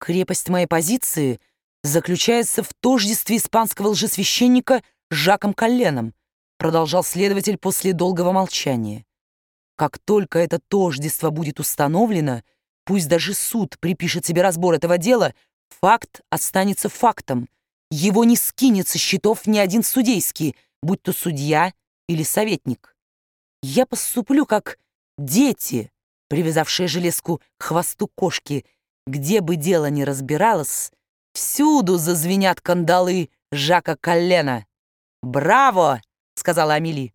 Крепость моей позиции заключается в тождестве испанского лжесвященника с Жаком Колленом, продолжал следователь после долгого молчания. Как только это тождество будет установлено, пусть даже суд припишет себе разбор этого дела, факт останется фактом. Его не скинет со счетов ни один судейский, будь то судья или советник. Я поступлю как дети, привязавшие железку к хвосту кошки. Где бы дело ни разбиралось, всюду зазвенят кандалы Жака Коллена. «Браво!» — сказала Амели.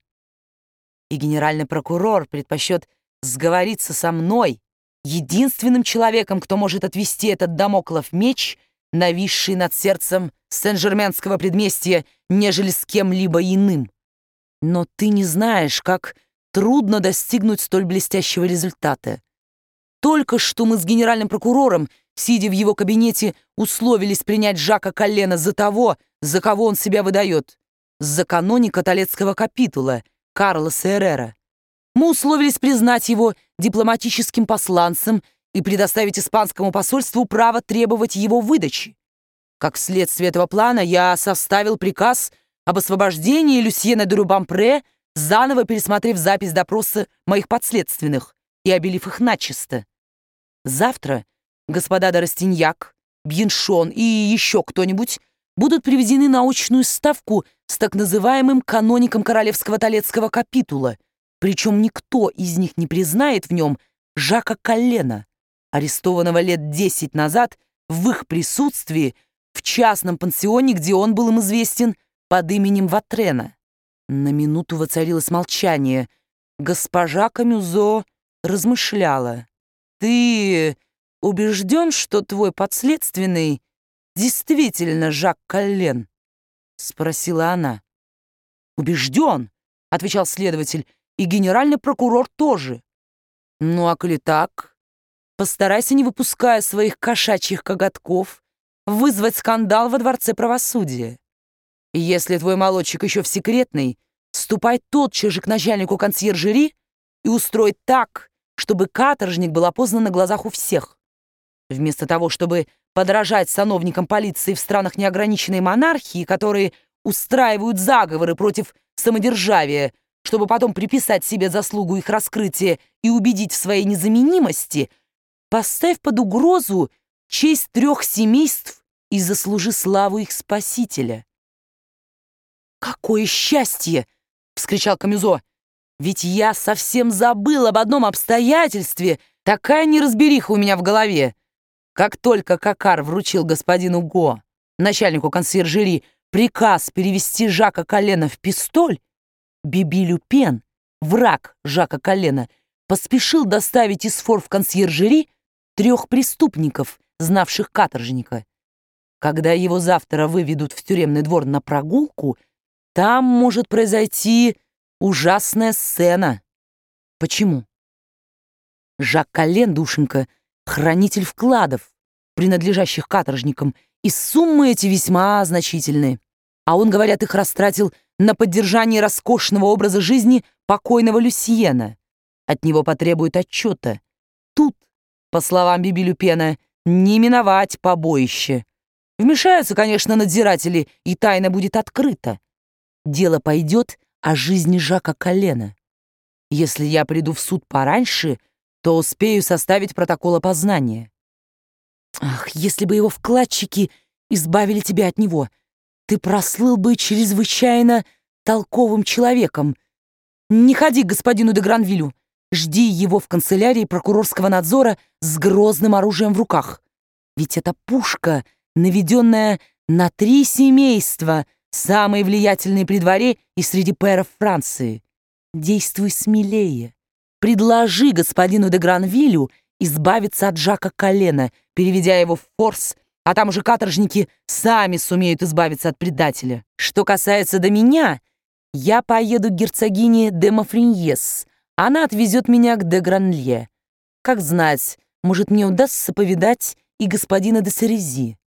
И генеральный прокурор предпочтет сговориться со мной, единственным человеком, кто может отвести этот дамоклов меч, нависший над сердцем Сен-Жерменского предместья, нежели с кем-либо иным. Но ты не знаешь, как трудно достигнуть столь блестящего результата. Только что мы с генеральным прокурором, сидя в его кабинете, условились принять Жака Коллена за того, за кого он себя выдает, за каноника Толедского капитула, Карлоса Эррера. Мы условились признать его дипломатическим посланцем и предоставить испанскому посольству право требовать его выдачи. Как следствие этого плана я составил приказ об освобождении Люсьена де Рубампре, заново пересмотрев запись допроса моих подследственных и обелив их начисто. Завтра господа де Растиньяк, Бьеншон и еще кто-нибудь будут приведены на очную ставку с так называемым каноником королевского Толедского капитула, причем никто из них не признает в нем Жака Коллена, арестованного лет 10 назад в их присутствии в частном пансионе, где он был им известен под именем Ватрена. На минуту воцарилось молчание. Госпожа Камюзо размышляла. «Ты убежден, что твой подследственный действительно Жак Коллен?» — спросила она. «Убежден», — отвечал следователь, — «и генеральный прокурор тоже». «Ну, а коли так, постарайся, не выпуская своих кошачьих коготков, вызвать скандал во дворце правосудия. И если твой молодчик еще в секретной, ступай тотчас же к начальнику консьержери и устрой так, чтобы каторжник был опознан на глазах у всех. Вместо того, чтобы подражать сановникам полиции в странах неограниченной монархии, которые устраивают заговоры против самодержавия, чтобы потом приписать себе заслугу их раскрытия и убедить в своей незаменимости, поставь под угрозу честь 3 семейств и заслужи славу их спасителя». «Какое счастье!» — вскричал Камюзо. «Ведь я совсем забыл об одном обстоятельстве. Такая неразбериха у меня в голове. Как только Кокар вручил господину Го, начальнику консьержери, приказ перевести Жака Коллена в Пистоль, Биби Люпен, враг Жака Коллена, поспешил доставить из фор в консьержери 3 преступников, знавших каторжника. Когда его завтра выведут в тюремный двор на прогулку, там может произойти ужасная сцена». «Почему?» «Жак Коллен, душенька, хранитель вкладов, принадлежащих каторжникам, и суммы эти весьма значительные. А он, говорят, их растратил на поддержание роскошного образа жизни покойного Люсьена. От него потребуют отчета. Тут, по словам Биби Люпена, не миновать побоище. Вмешаются, конечно, надзиратели, и тайна будет открыта. Дело пойдет о жизни Жака Коллена. Если я приду в суд пораньше, то успею составить протокол опознания. Ах, если бы его вкладчики избавили тебя от него, ты прослыл бы чрезвычайно толковым человеком. Не ходи к господину де Гранвилю. Жди его в канцелярии прокурорского надзора с грозным оружием в руках. Ведь это пушка, наведенная на 3 семейства, самые влиятельные при дворе и среди пэров Франции. Действуй смелее. Предложи господину де Гранвилю избавиться от Жака Коллена, переведя его в форс, а там уже каторжники сами сумеют избавиться от предателя. Что касается до меня, я поеду к герцогине де Мафриньес. Она отвезет меня к де Гранлье. Как знать, может, мне удастся повидать и господина де Серези.